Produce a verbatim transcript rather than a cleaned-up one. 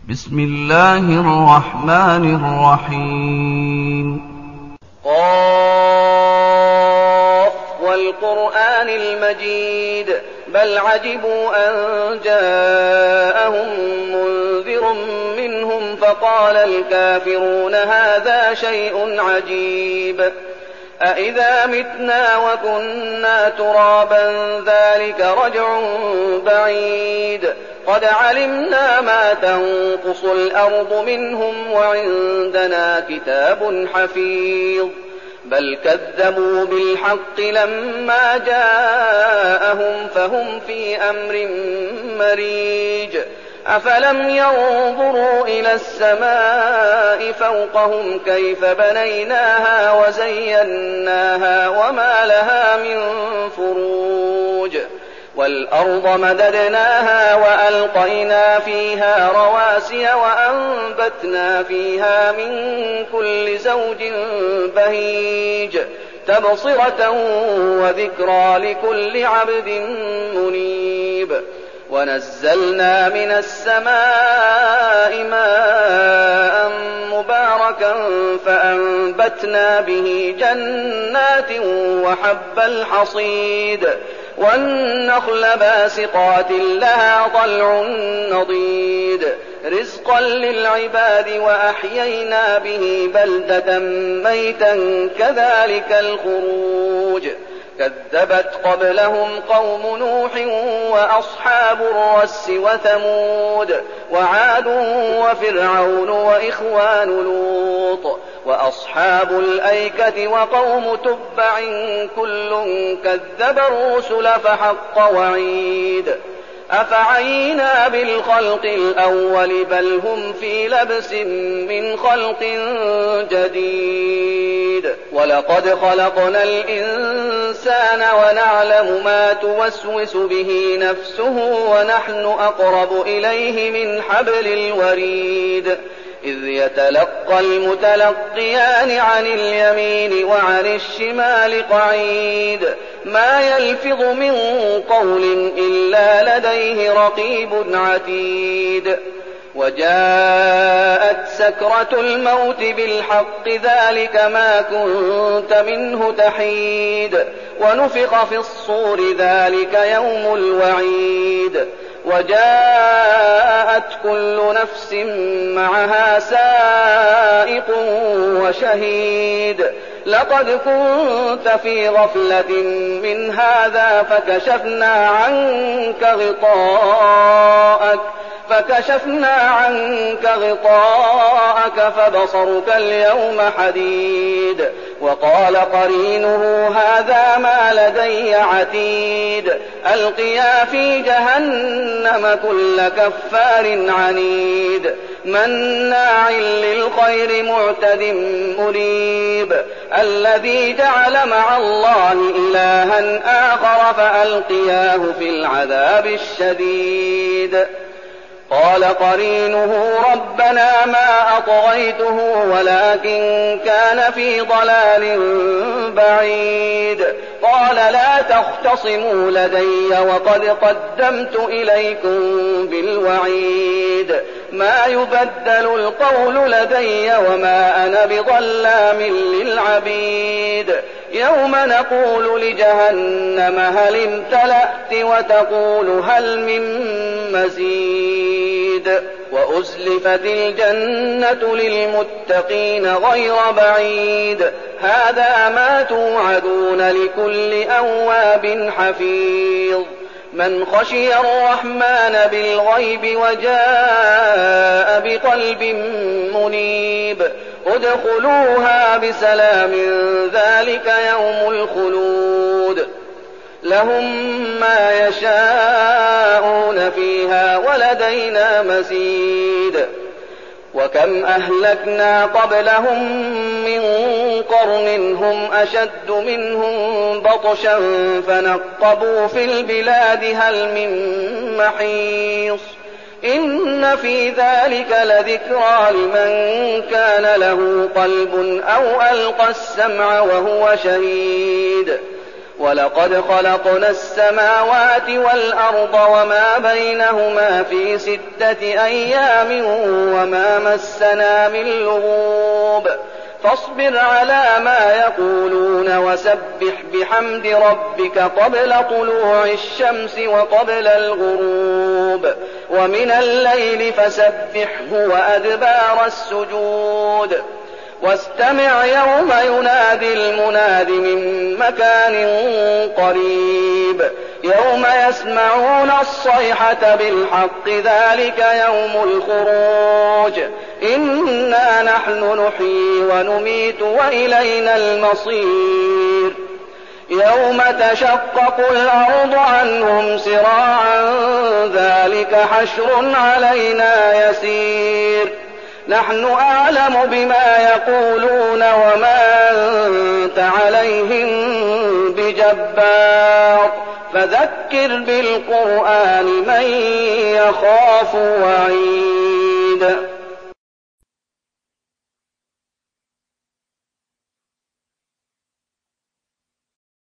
بسم الله الرحمن الرحيم. قاف والقرآن المجيد بل عجبوا أن جاءهم منذر منهم فقال الكافرون هذا شيء عجيب أإذا متنا وكنا ترابا ذلك رجع بعيد قد علمنا ما تنقص الأرض منهم وعندنا كتاب حفيظ بل كذبوا بالحق لما جاءهم فهم في أمر مريج أفلم ينظروا إلى السماء فوقهم كيف بنيناها وزيناها وما لها من فروج والأرض مددناها وألقينا فيها رواسي وأنبتنا فيها من كل زوج بهيج تبصرة وذكرى لكل عبد منيب ونزلنا من السماء ماء مباركا فأنبتنا به جنات وحب الحصيد والنخل باسقات لها طلع نضيد رزقا للعباد وأحيينا به بلدة ميتا كذلك الخروج كذبت قبلهم قوم نوح وأصحاب الرس وثمود وعاد وفرعون وإخوان لوط وأصحاب الأيكة وقوم تبع كل كذب الرسل فحق وعيد أفعينا بالخلق الأول بل هم في لبس من خلق جديد ولقد خلقنا الإنسان ونعلم ما توسوس به نفسه ونحن أقرب إليه من حبل الوريد إذ يتلقى المتلقيان عن اليمين وعن الشمال قعيد ما يلفظ من قول إلا لديه رقيب عتيد وجاءت سكرة الموت بالحق ذلك ما كنت منه تحيد ونفخ في الصور ذلك يوم الوعيد وجاءت كل نفس معها سائق وشهيد لقد كنت في غفلة من هذا فكشفنا عنك غطاءك فكشفنا عنك غطاءك فبصرك اليوم حديد وقال قرينه هذا ما لدي عتيد ألقيا في جهنم كل كفار عنيد مناع للخير معتد مريب الذي جعل مع الله إلها آخر فألقياه في العذاب الشديد قال قرينه ربنا ما أطغيته ولكن كان في ضلال بعيد قال لا تختصموا لدي وقد قدمت إليكم بالوعيد ما يبدل القول لدي وما أنا بظلام للعبيد يوم نقول لجهنم هل امتلأت وتقول هل من مزيد وأزلفت الجنة للمتقين غير بعيد هذا ما توعدون لكل أواب حفيظ من خشي الرحمن بالغيب وجاء بقلب منيب ادخلوها بسلام ذلك يوم الخلود لهم ما يشاءون فيها ولدينا مزيد وكم أهلكنا قبلهم من قرن هم أشد منهم بطشا فنقبوا في البلاد هل من محيص إن في ذلك لذكرى لمن كان له قلب أو ألقى السمع وهو شهيد ولقد خلقنا السماوات والأرض وما بينهما في ستة أيام وما مسنا من لغوب فاصبر على ما يقولون وسبح بحمد ربك قبل طلوع الشمس وقبل الغروب ومن الليل فسبحه وأدبار السجود واستمع يوم ينادي المناد من مكان قريب يوم يسمعون الصيحة بالحق ذلك يوم الخروج إنا نحن نحيي ونميت وإلينا المصير يوم تشقق الأرض عنهم سراعا ذلك حشر علينا يسير نحن أعلم بما يقولون وما أنت عليهم بجبار فذكر بالقرآن من يخاف وعيد